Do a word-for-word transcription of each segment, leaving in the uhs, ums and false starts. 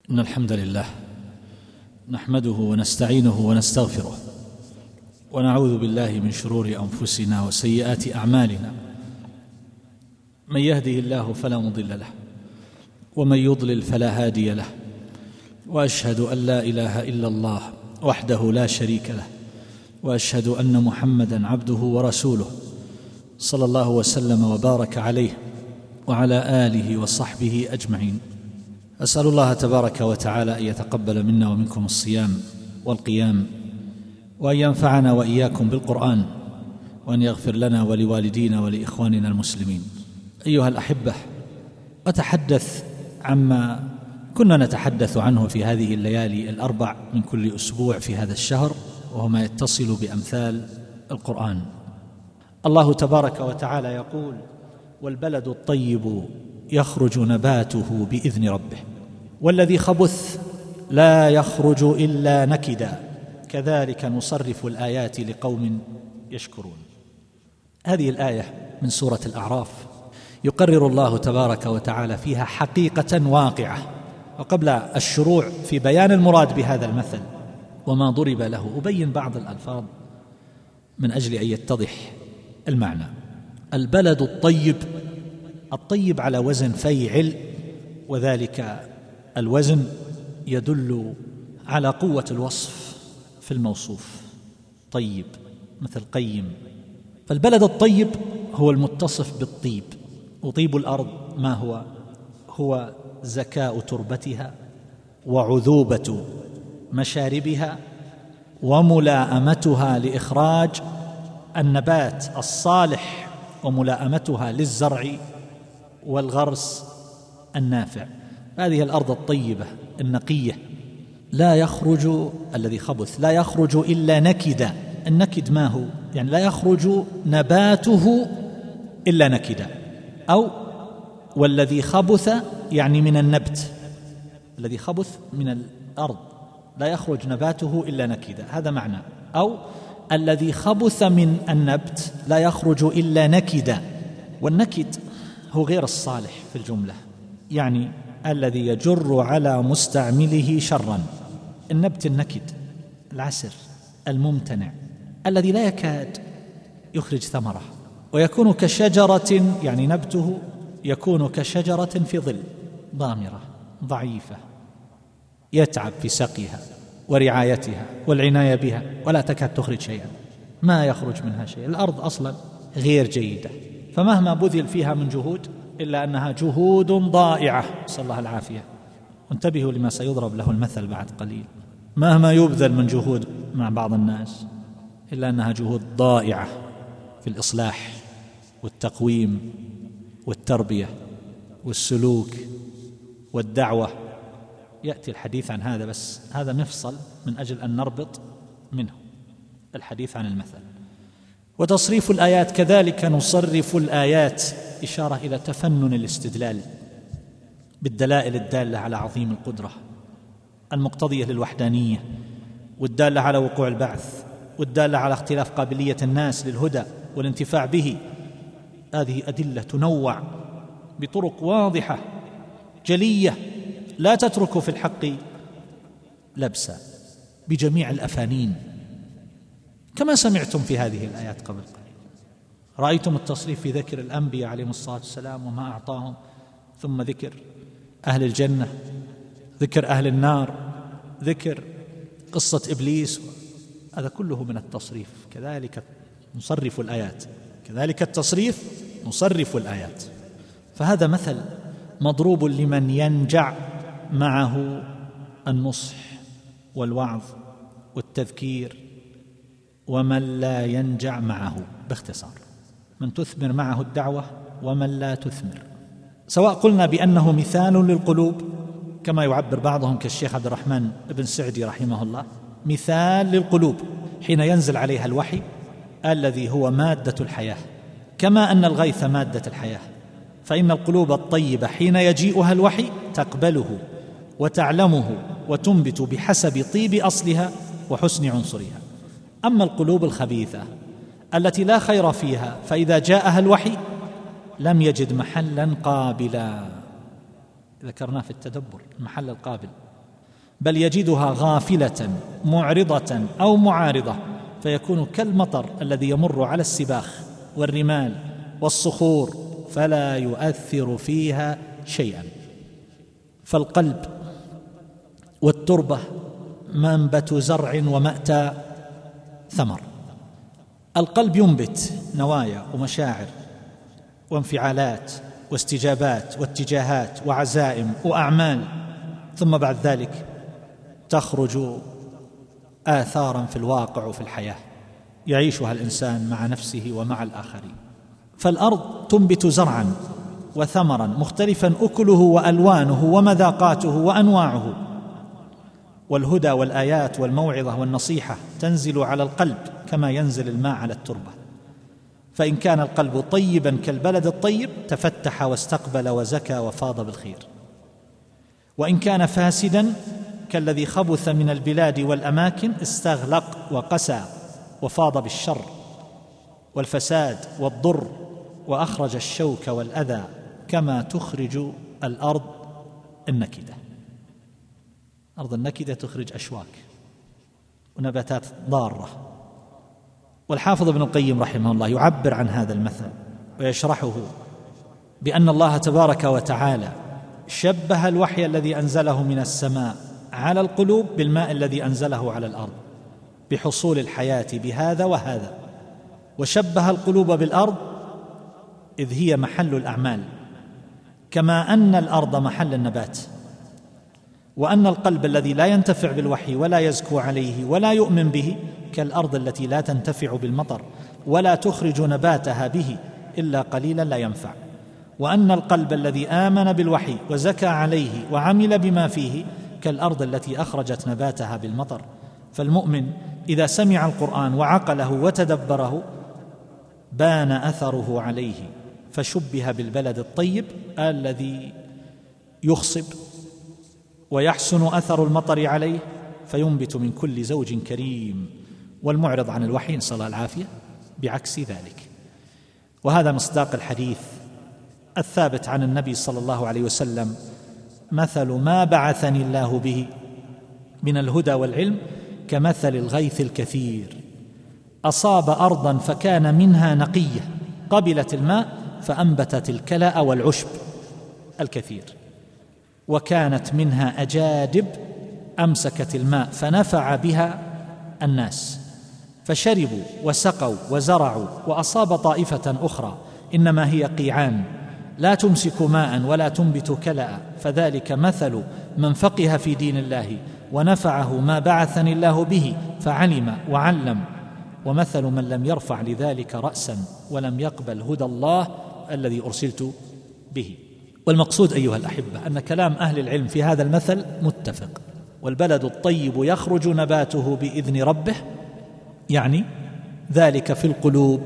إن الحمد لله نحمده ونستعينه ونستغفره ونعوذ بالله من شرور أنفسنا وسيئات أعمالنا. من يهده الله فلا مضل له ومن يضلل فلا هادي له، وأشهد أن لا إله إلا الله وحده لا شريك له، وأشهد أن محمدًا عبده ورسوله صلى الله وسلم وبارك عليه وعلى آله وصحبه أجمعين. أسأل الله تبارك وتعالى أن يتقبل منا ومنكم الصيام والقيام، وأن ينفعنا وإياكم بالقرآن، وأن يغفر لنا ولوالدينا ولإخواننا المسلمين. أيها الأحبة، أتحدث عما كنا نتحدث عنه في هذه الليالي الأربع من كل أسبوع في هذا الشهر، وهو ما يتصل بأمثال القرآن. الله تبارك وتعالى يقول: والبلد الطيب يخرج نباته بإذن ربه والذي خبث لا يخرج إلا نكدا كذلك نصرف الآيات لقوم يشكرون. هذه الآية من سورة الأعراف يقرر الله تبارك وتعالى فيها حقيقة واقعة. وقبل الشروع في بيان المراد بهذا المثل وما ضرب له، أبين بعض الألفاظ من أجل أن يتضح المعنى. البلد الطيب، الطيب على وزن فيعل، وذلك الوزن يدل على قوة الوصف في الموصوف. طيب مثل قيم. فالبلد الطيب هو المتصف بالطيب. وطيب الأرض ما هو؟ هو زكاء تربتها وعذوبة مشاربها وملائمتها لإخراج النبات الصالح وملائمتها للزرع والغرس النافع. هذه الأرض الطيبة النقية لا يخرج الذي خبث لا يخرج إلا نكدا. النكد ما هو؟ يعني لا يخرج نباته إلا نكدا، أو والذي خبث يعني من النبت، الذي خبث من الأرض لا يخرج نباته إلا نكدا، هذا معنى. أو الذي خبث من النبت لا يخرج إلا نكدا. والنكد هو غير الصالح في الجملة، يعني الذي يجر على مستعمله شرا. النبت النكد العسر الممتنع الذي لا يكاد يخرج ثمرة، ويكون كشجرة، يعني نبته يكون كشجرة في ظل ضامرة ضعيفة يتعب في سقيها ورعايتها والعناية بها ولا تكاد تخرج شيئا، ما يخرج منها شيء. الأرض أصلا غير جيدة، فمهما بذل فيها من جهود إلا أنها جهود ضائعة، نسأل الله العافية. وانتبهوا لما سيضرب له المثل بعد قليل. مهما يبذل من جهود مع بعض الناس إلا أنها جهود ضائعة في الإصلاح والتقويم والتربية والسلوك والدعوة. يأتي الحديث عن هذا، بس هذا مفصل من أجل أن نربط منه الحديث عن المثل. وتصريف الآيات كذلك نصرف الآيات، إشارة إلى تفنن الاستدلال بالدلائل الدالة على عظيم القدرة المقتضية للوحدانية، والدالة على وقوع البعث، والدالة على اختلاف قابلية الناس للهدى والانتفاع به. هذه أدلة تنوع بطرق واضحة جلية لا تترك في الحق لبسا بجميع الأفانين، كما سمعتم في هذه الآيات قبل قليل. رأيتم التصريف في ذكر الأنبياء عليهم الصلاة والسلام وما أعطاهم، ثم ذكر أهل الجنة، ذكر أهل النار، ذكر قصة إبليس. هذا كله من التصريف. كذلك نصرف الآيات، كذلك التصريف نصرف الآيات. فهذا مثل مضروب لمن ينجع معه النصح والوعظ والتذكير، ومن لا ينجع معه، باختصار من تثمر معه الدعوة ومن لا تثمر. سواء قلنا بأنه مثال للقلوب كما يعبر بعضهم كالشيخ عبد الرحمن بن سعدي رحمه الله، مثال للقلوب حين ينزل عليها الوحي الذي هو مادة الحياة، كما أن الغيث مادة الحياة. فإن القلوب الطيبة حين يجيئها الوحي تقبله وتعلمه وتنبت بحسب طيب أصلها وحسن عنصرها. أما القلوب الخبيثة التي لا خير فيها فإذا جاءها الوحي لم يجد محلا قابلا. ذكرناه في التدبر، المحل القابل بل يجدها غافلة معرضة أو معارضة، فيكون كالمطر الذي يمر على السباخ والرمال والصخور فلا يؤثر فيها شيئا. فالقلب والتربة منبت زرع ومأتى ثمر. القلب ينبت نوايا ومشاعر وانفعالات واستجابات واتجاهات وعزائم وأعمال، ثم بعد ذلك تخرج آثارا في الواقع وفي الحياة يعيشها الإنسان مع نفسه ومع الآخرين. فالأرض تنبت زرعا وثمرا مختلفا أكله وألوانه ومذاقاته وأنواعه، والهدى والآيات والموعظة والنصيحة تنزل على القلب كما ينزل الماء على التربة. فإن كان القلب طيبا كالبلد الطيب تفتح واستقبل وزكى وفاض بالخير، وإن كان فاسدا كالذي خبث من البلاد والأماكن استغلق وقسى وفاض بالشر والفساد والضر، وأخرج الشوك والأذى كما تخرج الأرض النكدة. أرض النكدة تخرج أشواك ونباتات ضارة. والحافظ ابن القيم رحمه الله يعبر عن هذا المثل ويشرحه بأن الله تبارك وتعالى شبه الوحي الذي أنزله من السماء على القلوب بالماء الذي أنزله على الأرض بحصول الحياة بهذا وهذا، وشبه القلوب بالأرض إذ هي محل الأعمال، كما أن الأرض محل النبات، وأن القلب الذي لا ينتفع بالوحي ولا يزكو عليه ولا يؤمن به كالأرض التي لا تنتفع بالمطر ولا تخرج نباتها به إلا قليلا لا ينفع، وأن القلب الذي آمن بالوحي وزكى عليه وعمل بما فيه كالأرض التي أخرجت نباتها بالمطر. فالمؤمن إذا سمع القرآن وعقله وتدبره بان أثره عليه، فشبه بالبلد الطيب الذي يخصب ويحسن أثر المطر عليه فينبت من كل زوج كريم، والمعرض عن الوحي نسأل الله العافية بعكس ذلك. وهذا مصداق الحديث الثابت عن النبي صلى الله عليه وسلم: مثل ما بعثني الله به من الهدى والعلم كمثل الغيث الكثير أصاب أرضا فكان منها نقية قبلت الماء فأنبتت الكلأ والعشب الكثير، وكانت منها أجادب أمسكت الماء فنفع بها الناس فشربوا وسقوا وزرعوا، وأصاب طائفة أخرى إنما هي قيعان لا تمسك ماء ولا تنبت كلأ، فذلك مثل من فقه في دين الله ونفعه ما بعثني الله به فعلم وعلم، ومثل من لم يرفع لذلك رأسا ولم يقبل هدى الله الذي أرسلت به. والمقصود أيها الأحبة أن كلام أهل العلم في هذا المثل متفق، والبلد الطيب يخرج نباته بإذن ربه، يعني ذلك في القلوب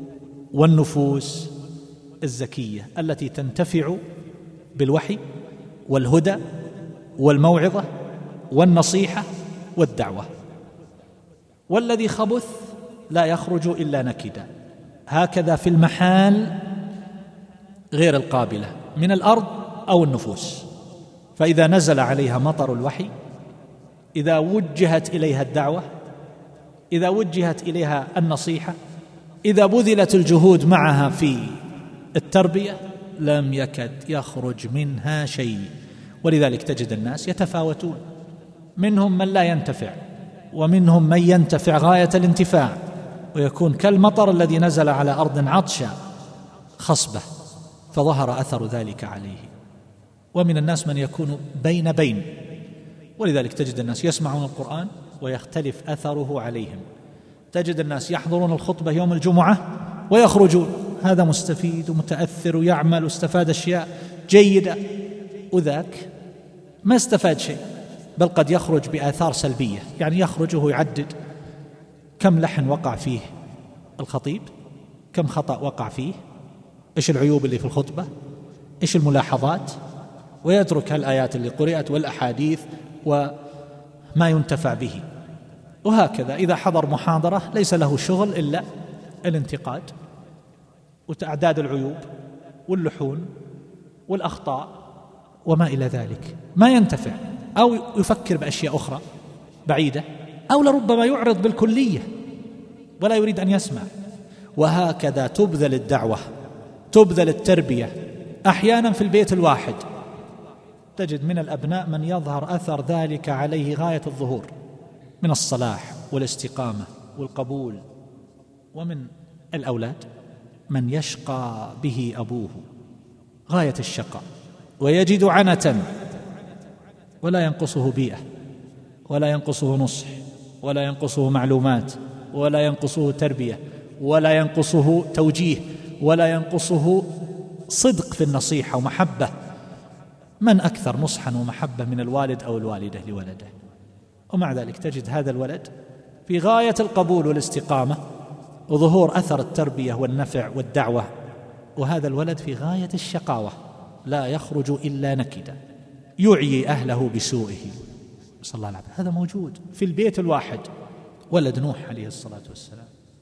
والنفوس الزكية التي تنتفع بالوحي والهدى والموعظة والنصيحة والدعوة. والذي خبث لا يخرج إلا نكدا، هكذا في المحال غير القابلة من الأرض أو النفوس. فإذا نزل عليها مطر الوحي، إذا وجهت إليها الدعوة، إذا وجهت إليها النصيحة، إذا بذلت الجهود معها في التربية، لم يكد يخرج منها شيء. ولذلك تجد الناس يتفاوتون، منهم من لا ينتفع ومنهم من ينتفع غاية الانتفاع ويكون كالمطر الذي نزل على أرض عطشة خصبة فظهر أثر ذلك عليه. ومن الناس من يكون بين بين، ولذلك تجد الناس يسمعون القرآن ويختلف أثره عليهم، تجد الناس يحضرون الخطبة يوم الجمعة ويخرجون هذا مستفيد ومتأثر ويعمل واستفاد أشياء جيدة، وذاك ما استفاد شيء، بل قد يخرج بآثار سلبية، يعني يخرج وهو يعدد كم لحن وقع فيه الخطيب، كم خطأ وقع فيه، إيش العيوب اللي في الخطبة، إيش الملاحظات، ويترك الآيات اللي قرأت والأحاديث وما ينتفع به. وهكذا إذا حضر محاضرة ليس له شغل إلا الانتقاد وتعداد العيوب واللحون والأخطاء وما إلى ذلك، ما ينتفع أو يفكر بأشياء أخرى بعيدة، أو لربما يعرض بالكلية ولا يريد أن يسمع. وهكذا تبذل الدعوة، تبذل التربية. أحيانا في البيت الواحد تجد من الأبناء من يظهر أثر ذلك عليه غاية الظهور من الصلاح والاستقامة والقبول، ومن الأولاد من يشقى به أبوه غاية الشقاء ويجد عنة ولا ينقصه بيئة ولا ينقصه نصح ولا ينقصه معلومات ولا ينقصه تربية ولا ينقصه توجيه ولا ينقصه صدق في النصيحة ومحبة. من أكثر نصحا ومحبة من الوالد أو الوالدة لولده؟ ومع ذلك تجد هذا الولد في غاية القبول والاستقامة وظهور أثر التربية والنفع والدعوة، وهذا الولد في غاية الشقاوة لا يخرج إلا نكدا يعيي أهله بسوءه، صلى الله عليه وسلم. هذا موجود في البيت الواحد. ولد نوح عليه الصلاة والسلام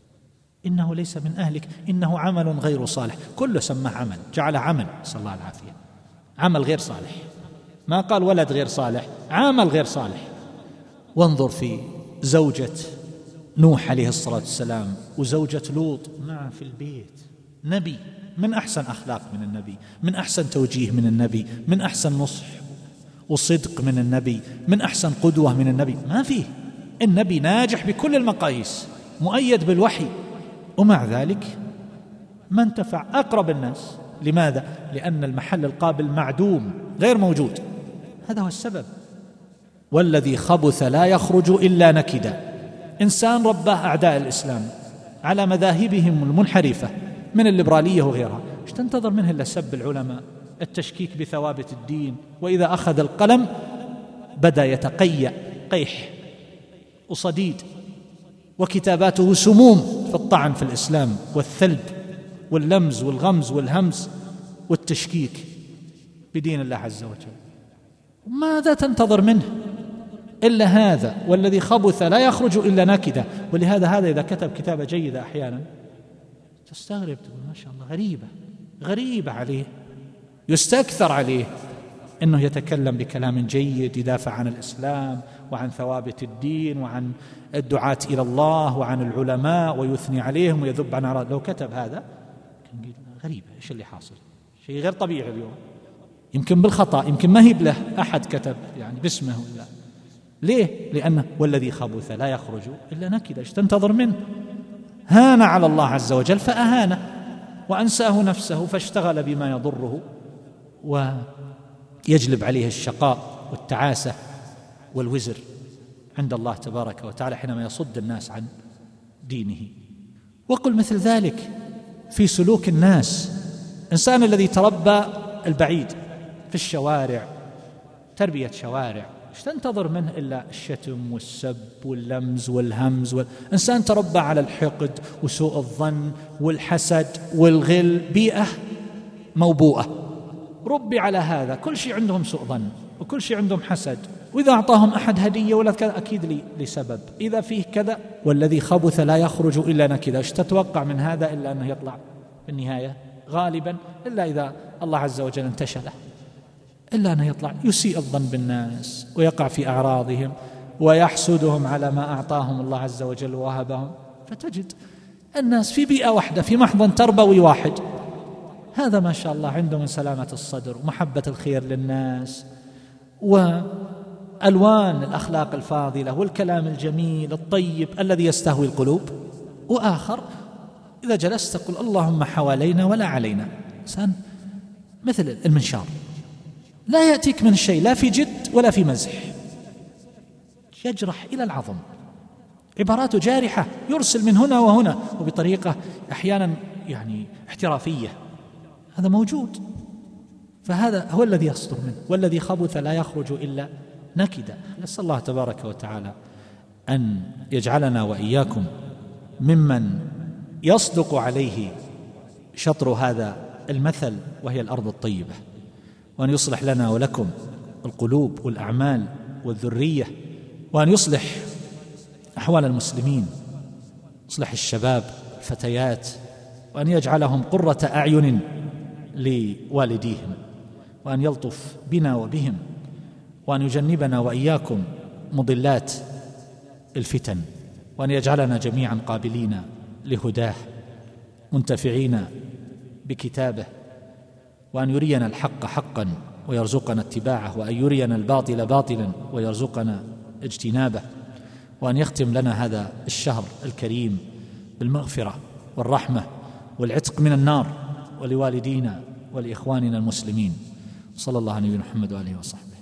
إنه ليس من أهلك إنه عمل غير صالح، كله سماه عمل، جعله عمل، صلى الله العافية، عمل غير صالح، ما قال ولد غير صالح، عمل غير صالح. وانظر في زوجة نوح عليه الصلاة والسلام وزوجة لوط معه في البيت، نبي من أحسن أخلاق من النبي، من أحسن توجيه من النبي، من أحسن نصح وصدق من النبي، من أحسن قدوة من النبي، ما فيه. النبي ناجح بكل المقاييس، مؤيد بالوحي، ومع ذلك ما انتفع أقرب الناس. لماذا؟ لأن المحل القابل معدوم غير موجود، هذا هو السبب. والذي خبث لا يخرج إلا نكدا. إنسان رباه أعداء الإسلام على مذاهبهم المنحرفة من الليبرالية وغيرها، ايش تنتظر منه إلا سب العلماء، التشكيك بثوابت الدين، وإذا أخذ القلم بدأ يتقيأ قيح وصديد، وكتاباته سموم في الطعن في الإسلام والثلب واللمز والغمز والهمز والتشكيك بدين الله عز وجل. ماذا تنتظر منه إلا هذا؟ والذي خبث لا يخرج إلا نكدا. ولهذا هذا إذا كتب كتابة جيدة أحيانا تستغرب، تقول ما شاء الله غريبة غريبة عليه، يستكثر عليه أنه يتكلم بكلام جيد يدافع عن الإسلام وعن ثوابت الدين وعن الدعاة إلى الله وعن العلماء ويثني عليهم ويذب عن أعراض. لو كتب هذا كان غريبة، إيش اللي حاصل؟ شيء غير طبيعي اليوم، يمكن بالخطأ، يمكن ما هي بله أحد كتب يعني باسمه ولا. ليه؟ لأنه والذي خبث لا يخرج إلا نكدا. إيش تنتظر منه؟ هان على الله عز وجل فأهانه وأنساه نفسه فاشتغل بما يضره ويجلب عليه الشقاء والتعاسة والوزر عند الله تبارك وتعالى حينما يصد الناس عن دينه. وقل مثل ذلك في سلوك الناس. إنسان الذي تربى البعيد في الشوارع، تربية شوارع، ايش تنتظر منه إلا الشتم والسب واللمز والهمز وال... إنسان تربى على الحقد وسوء الظن والحسد والغل، بيئة موبوءة، ربي على هذا، كل شيء عندهم سوء ظن وكل شيء عندهم حسد، وإذا أعطاهم أحد هدية ولا كذا أكيد لي لسبب، إذا فيه كذا. والذي خبث لا يخرج إلا نكدا. ايش تتوقع من هذا إلا أنه يطلع في النهاية غالبا، إلا إذا الله عز وجل انتشله، إلا أنه يطلع يسيء الظن بالناس ويقع في أعراضهم ويحسدهم على ما أعطاهم الله عز وجل ووهبهم. فتجد الناس في بيئة واحدة في محضن تربوي واحد، هذا ما شاء الله عنده من سلامة الصدر ومحبة الخير للناس وألوان الأخلاق الفاضلة والكلام الجميل الطيب الذي يستهوي القلوب. وآخر إذا جلست تقول اللهم حوالينا ولا علينا، إنسان مثل المنشار لا يأتيك من شيء لا في جد ولا في مزح، يجرح إلى العظم، عباراته جارحة، يرسل من هنا وهنا وبطريقة أحيانا يعني احترافية، هذا موجود. فهذا هو الذي يصدر منه. والذي خبث لا يخرج إلا نكدا. نسأل الله تبارك وتعالى أن يجعلنا وإياكم ممن يصدق عليه شطر هذا المثل وهي الأرض الطيبة، وأن يصلح لنا ولكم القلوب والأعمال والذرية، وأن يصلح أحوال المسلمين، يصلح الشباب الفتيات، وأن يجعلهم قرة أعين لوالديهم، وأن يلطف بنا وبهم، وأن يجنبنا وإياكم مضلات الفتن، وأن يجعلنا جميعا قابلين لهداه منتفعين بكتابه، وأن يرينا الحق حقا ويرزقنا اتباعه، وأن يرينا الباطل باطلا ويرزقنا اجتنابه، وأن يختم لنا هذا الشهر الكريم بالمغفرة والرحمة والعتق من النار، ولوالدينا ولإخواننا المسلمين. صلى الله عليه محمد وآله وصحبه.